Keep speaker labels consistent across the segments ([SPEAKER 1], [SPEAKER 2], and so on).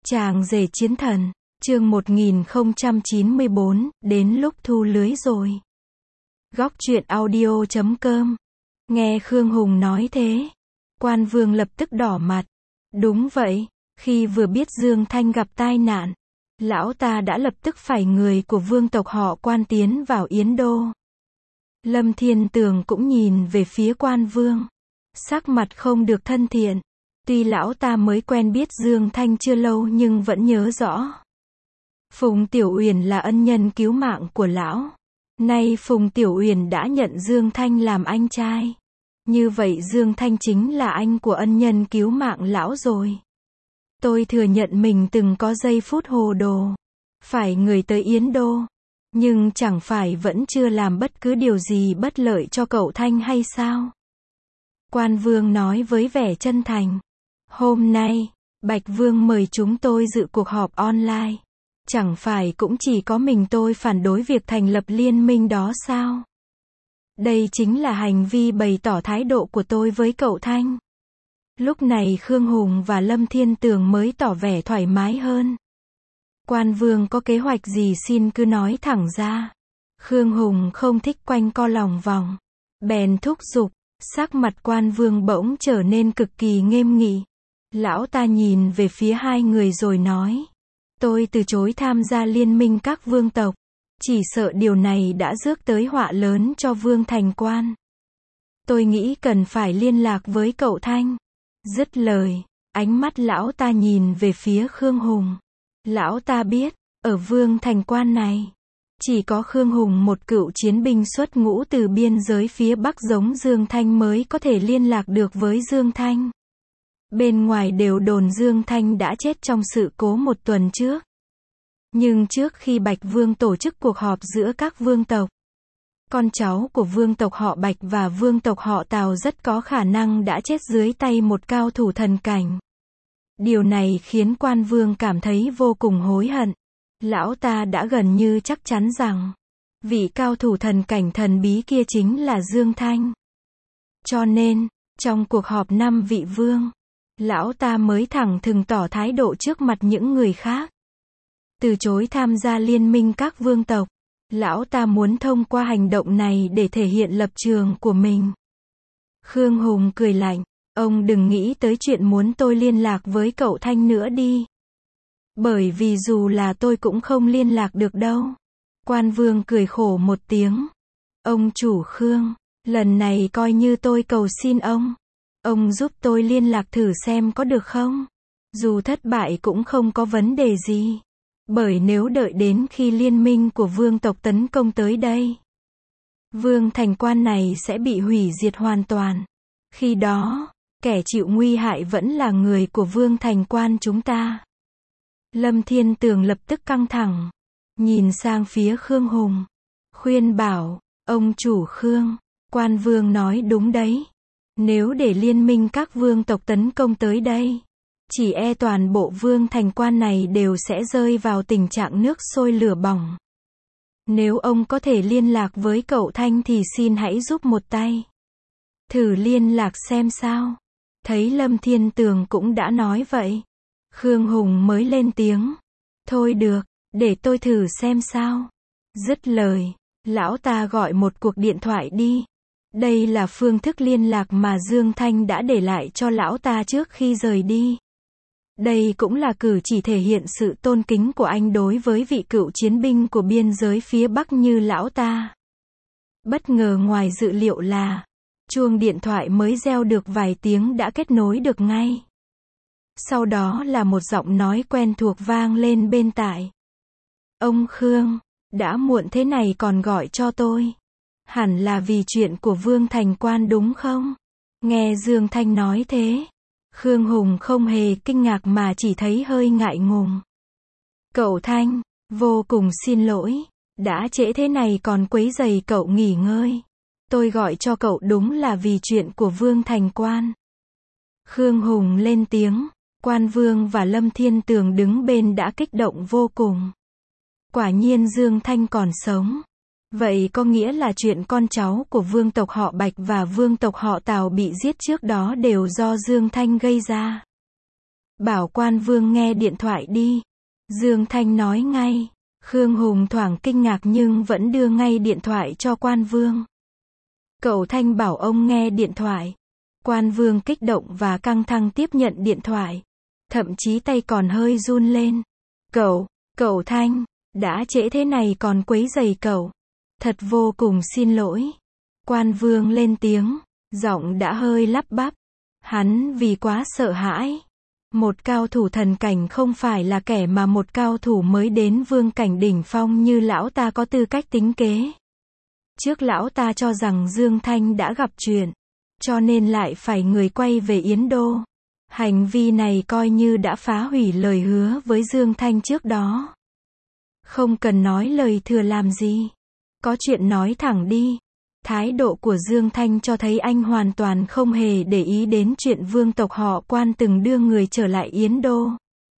[SPEAKER 1] Chàng rể chiến thần, chương 1094, đến lúc thu lưới rồi. Góc truyện audio.com. Nghe Khương Hùng nói thế, Quan Vương lập tức đỏ mặt. Đúng vậy, khi vừa biết Dương Thanh gặp tai nạn, lão ta đã lập tức phải người của vương tộc họ Quan tiến vào Yến Đô. Lâm Thiên Tường cũng nhìn về phía Quan Vương, sắc mặt không được thân thiện. Tuy lão ta mới quen biết Dương Thanh chưa lâu nhưng vẫn nhớ rõ. Phùng Tiểu Uyển là ân nhân cứu mạng của lão. Nay Phùng Tiểu Uyển đã nhận Dương Thanh làm anh trai. Như vậy Dương Thanh chính là anh của ân nhân cứu mạng lão rồi. Tôi thừa nhận mình từng có giây phút hồ đồ. Phải người tới Yến Đô. Nhưng chẳng phải vẫn chưa làm bất cứ điều gì bất lợi cho cậu Thanh hay sao? Quan Vương nói với vẻ chân thành. Hôm nay, Bạch Vương mời chúng tôi dự cuộc họp online. Chẳng phải cũng chỉ có mình tôi phản đối việc thành lập liên minh đó sao? Đây chính là hành vi bày tỏ thái độ của tôi với cậu Thanh. Lúc này Khương Hùng và Lâm Thiên Tường mới tỏ vẻ thoải mái hơn. Quan Vương có kế hoạch gì xin cứ nói thẳng ra. Khương Hùng không thích quanh co lòng vòng. Bèn thúc giục, sắc mặt Quan Vương bỗng trở nên cực kỳ nghiêm nghị. Lão ta nhìn về phía hai người rồi nói. Tôi từ chối tham gia liên minh các vương tộc. Chỉ sợ điều này đã rước tới họa lớn cho Vương Thành Quan. Tôi nghĩ cần phải liên lạc với cậu Thanh. Dứt lời, ánh mắt lão ta nhìn về phía Khương Hùng. Lão ta biết, ở Vương Thành Quan này, chỉ có Khương Hùng một cựu chiến binh xuất ngũ từ biên giới phía Bắc giống Dương Thanh mới có thể liên lạc được với Dương Thanh. Bên ngoài đều đồn Dương Thanh đã chết trong sự cố một tuần trước. Nhưng trước khi Bạch Vương tổ chức cuộc họp giữa các vương tộc, con cháu của vương tộc họ Bạch và vương tộc họ Tào rất có khả năng đã chết dưới tay một cao thủ thần cảnh. Điều này khiến Quan Vương cảm thấy vô cùng hối hận. Lão ta đã gần như chắc chắn rằng, vị cao thủ thần cảnh thần bí kia chính là Dương Thanh. Cho nên, trong cuộc họp 5 vị vương, lão ta mới thẳng thừng tỏ thái độ trước mặt những người khác. Từ chối tham gia liên minh các vương tộc. Lão ta muốn thông qua hành động này để thể hiện lập trường của mình. Khương Hùng cười lạnh. Ông đừng nghĩ tới chuyện muốn tôi liên lạc với cậu Thanh nữa đi. Bởi vì dù là tôi cũng không liên lạc được đâu. Quan Vương cười khổ một tiếng. Ông chủ Khương, lần này coi như tôi cầu xin ông. Ông giúp tôi liên lạc thử xem có được không? Dù thất bại cũng không có vấn đề gì. Bởi nếu đợi đến khi liên minh của vương tộc tấn công tới đây, Vương Thành Quan này sẽ bị hủy diệt hoàn toàn. Khi đó, kẻ chịu nguy hại vẫn là người của Vương Thành Quan chúng ta. Lâm Thiên Tường lập tức căng thẳng, nhìn sang phía Khương Hùng, khuyên bảo, ông chủ Khương, Quan Vương nói đúng đấy. Nếu để liên minh các vương tộc tấn công tới đây, chỉ e toàn bộ Vương Thành Quan này đều sẽ rơi vào tình trạng nước sôi lửa bỏng. Nếu ông có thể liên lạc với cậu Thanh thì xin hãy giúp một tay. Thử liên lạc xem sao. Thấy Lâm Thiên Tường cũng đã nói vậy, Khương Hùng mới lên tiếng. Thôi được, để tôi thử xem sao. Dứt lời, lão ta gọi một cuộc điện thoại đi. Đây là phương thức liên lạc mà Dương Thanh đã để lại cho lão ta trước khi rời đi. Đây cũng là cử chỉ thể hiện sự tôn kính của anh đối với vị cựu chiến binh của biên giới phía Bắc như lão ta. Bất ngờ ngoài dự liệu là, chuông điện thoại mới reo được vài tiếng đã kết nối được ngay. Sau đó là một giọng nói quen thuộc vang lên bên tai. Ông Khương, đã muộn thế này còn gọi cho tôi. Hẳn là vì chuyện của Vương Thành Quan đúng không? Nghe Dương Thanh nói thế, Khương Hùng không hề kinh ngạc mà chỉ thấy hơi ngại ngùng. Cậu Thanh, vô cùng xin lỗi, đã trễ thế này còn quấy rầy cậu nghỉ ngơi. Tôi gọi cho cậu đúng là vì chuyện của Vương Thành Quan. Khương Hùng lên tiếng, Quan Vương và Lâm Thiên Tường đứng bên đã kích động vô cùng. Quả nhiên Dương Thanh còn sống. Vậy có nghĩa là chuyện con cháu của vương tộc họ Bạch và vương tộc họ Tào bị giết trước đó đều do Dương Thanh gây ra. Bảo quan vương nghe điện thoại đi. Dương Thanh nói ngay. Khương Hùng thoảng kinh ngạc nhưng vẫn đưa ngay điện thoại cho quan vương. Cậu Thanh bảo ông nghe điện thoại. Quan vương kích động và căng thẳng tiếp nhận điện thoại. Thậm chí tay còn hơi run lên. Cậu Thanh, đã trễ thế này còn quấy rầy cậu. Thật vô cùng xin lỗi. Quan vương lên tiếng, giọng đã hơi lắp bắp. Hắn vì quá sợ hãi. Một cao thủ thần cảnh không phải là kẻ mà một cao thủ mới đến vương cảnh đỉnh phong như lão ta có tư cách tính kế. Trước lão ta cho rằng Dương Thanh đã gặp chuyện, cho nên lại phải người quay về Yến Đô. Hành vi này coi như đã phá hủy lời hứa với Dương Thanh trước đó. Không cần nói lời thừa làm gì. Có chuyện nói thẳng đi. Thái độ của Dương Thanh cho thấy anh hoàn toàn không hề để ý đến chuyện vương tộc họ Quan từng đưa người trở lại Yến Đô.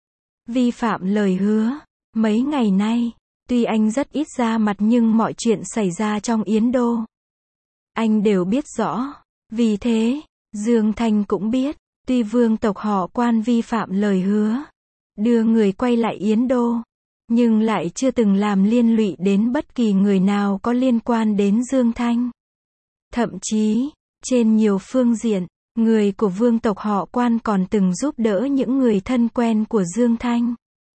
[SPEAKER 1] Vi phạm lời hứa. Mấy ngày nay, tuy anh rất ít ra mặt nhưng mọi chuyện xảy ra trong Yến Đô, anh đều biết rõ. Vì thế, Dương Thanh cũng biết, tuy vương tộc họ Quan vi phạm lời hứa, đưa người quay lại Yến Đô, nhưng lại chưa từng làm liên lụy đến bất kỳ người nào có liên quan đến Dương Thanh. Thậm chí, trên nhiều phương diện, người của vương tộc họ Quan còn từng giúp đỡ những người thân quen của Dương Thanh.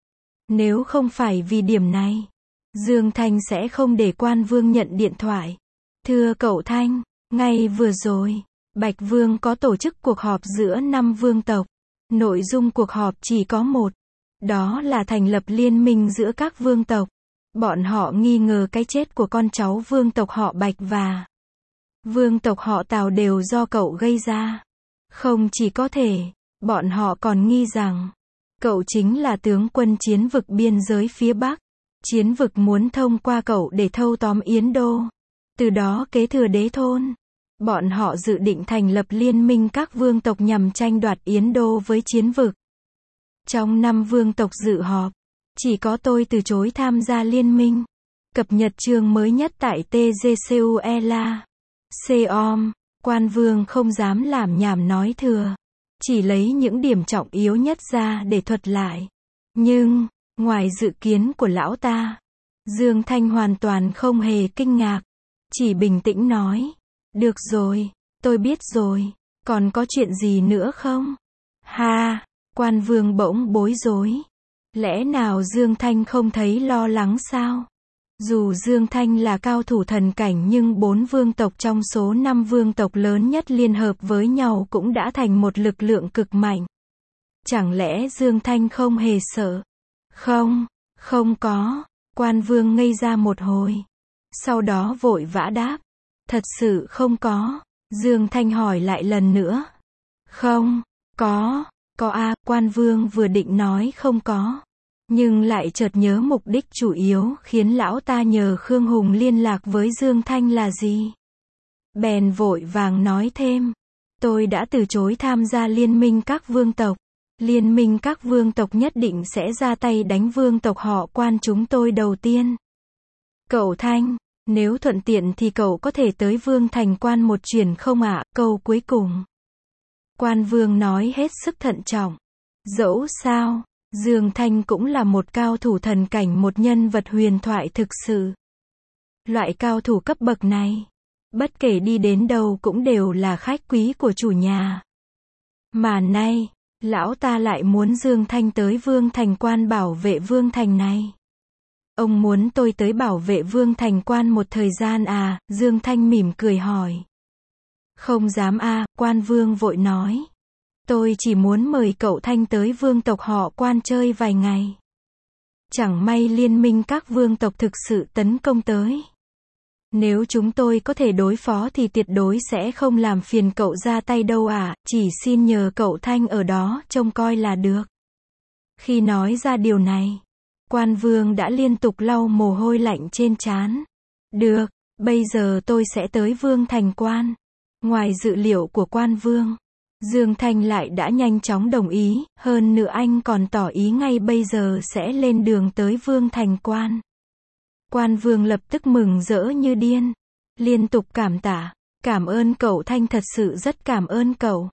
[SPEAKER 1] Nếu không phải vì điểm này, Dương Thanh sẽ không để quan vương nhận điện thoại. Thưa cậu Thanh, ngay vừa rồi, Bạch Vương có tổ chức cuộc họp giữa 5 vương tộc. Nội dung cuộc họp chỉ có một. Đó là thành lập liên minh giữa các vương tộc. Bọn họ nghi ngờ cái chết của con cháu vương tộc họ Bạch và vương tộc họ Tào đều do cậu gây ra. Không chỉ có thể, bọn họ còn nghi rằng cậu chính là tướng quân chiến vực biên giới phía Bắc. Chiến vực muốn thông qua cậu để thâu tóm Yến Đô, từ đó kế thừa đế thôn. Bọn họ dự định thành lập liên minh các vương tộc nhằm tranh đoạt Yến Đô với chiến vực. Trong 5 vương tộc dự họp, chỉ có tôi từ chối tham gia liên minh. Cập nhật chương mới nhất tại TGCUELA. COM, quan vương không dám làm nhảm nói thừa. Chỉ lấy những điểm trọng yếu nhất ra để thuật lại. Nhưng, ngoài dự kiến của lão ta, Dương Thanh hoàn toàn không hề kinh ngạc. Chỉ bình tĩnh nói. Được rồi, tôi biết rồi. Còn có chuyện gì nữa không? Ha, quan vương bỗng bối rối. Lẽ nào Dương Thanh không thấy lo lắng sao? Dù Dương Thanh là cao thủ thần cảnh nhưng 4 vương tộc trong số 5 vương tộc lớn nhất liên hợp với nhau cũng đã thành một lực lượng cực mạnh. Chẳng lẽ Dương Thanh không hề sợ? Không có. Quan vương ngây ra một hồi. Sau đó vội vã đáp. Thật sự không có. Dương Thanh hỏi lại lần nữa. Không, có a. Quan vương vừa định nói không có, nhưng lại chợt nhớ mục đích chủ yếu khiến lão ta nhờ Khương Hùng liên lạc với Dương Thanh là gì. Bèn vội vàng nói thêm. Tôi đã từ chối tham gia liên minh các vương tộc. Liên minh các vương tộc nhất định sẽ ra tay đánh vương tộc họ Quan chúng tôi đầu tiên. Cậu Thanh, nếu thuận tiện thì cậu có thể tới Vương Thành Quan một chuyến không ạ? Câu cuối cùng. Quan vương nói hết sức thận trọng. Dẫu sao, Dương Thanh cũng là một cao thủ thần cảnh, một nhân vật huyền thoại thực sự. Loại cao thủ cấp bậc này, bất kể đi đến đâu cũng đều là khách quý của chủ nhà. Mà nay, lão ta lại muốn Dương Thanh tới Vương Thành Quan bảo vệ Vương Thành này. Ông muốn tôi tới bảo vệ Vương Thành Quan một thời gian à? Dương Thanh mỉm cười hỏi. Không dám a. Quan vương vội nói. Tôi chỉ muốn mời cậu Thanh tới vương tộc họ Quan chơi vài ngày. Chẳng may liên minh các vương tộc thực sự tấn công tới. Nếu chúng tôi có thể đối phó thì tuyệt đối sẽ không làm phiền cậu ra tay đâu ạ, chỉ xin nhờ cậu Thanh ở đó trông coi là được. Khi nói ra điều này, quan vương đã liên tục lau mồ hôi lạnh trên trán. Được, bây giờ tôi sẽ tới Vương Thành Quan. Ngoài dự liệu của quan vương, Dương Thanh lại đã nhanh chóng đồng ý, hơn nữa anh còn tỏ ý ngay bây giờ sẽ lên đường tới Vương Thành Quan. Quan vương lập tức mừng rỡ như điên, liên tục cảm tạ. Cảm ơn cậu Thanh, thật sự rất cảm ơn cậu.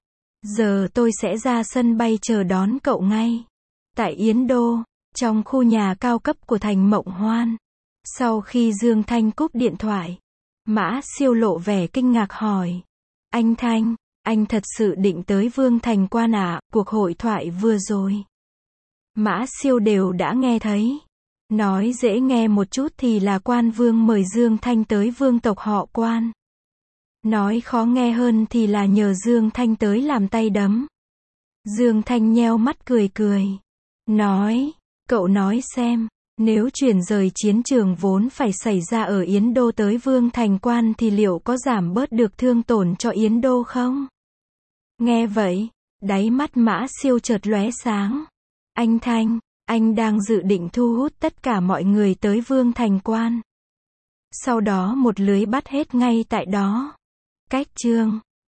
[SPEAKER 1] Giờ tôi sẽ ra sân bay chờ đón cậu ngay. Tại Yến Đô, trong khu nhà cao cấp của thành Mộng Hoan. Sau khi Dương Thanh cúp điện thoại, Mã Siêu lộ vẻ kinh ngạc hỏi. Anh Thanh, anh thật sự định tới Vương Thành Quan à? Cuộc hội thoại vừa rồi, Mã Siêu đều đã nghe thấy. Nói dễ nghe một chút thì là Quan Vương mời Dương Thanh tới vương tộc họ Quan. Nói khó nghe hơn thì là nhờ Dương Thanh tới làm tay đấm. Dương Thanh nheo mắt cười cười. Nói, cậu nói xem, nếu chuyển rời chiến trường vốn phải xảy ra ở Yến Đô tới Vương Thành Quan thì liệu có giảm bớt được thương tổn cho Yến Đô không? Nghe vậy, đáy mắt Mã Siêu chợt lóe sáng. Anh Thanh, anh đang dự định thu hút tất cả mọi người tới Vương Thành Quan. Sau đó một lưới bắt hết ngay tại đó. Cách chương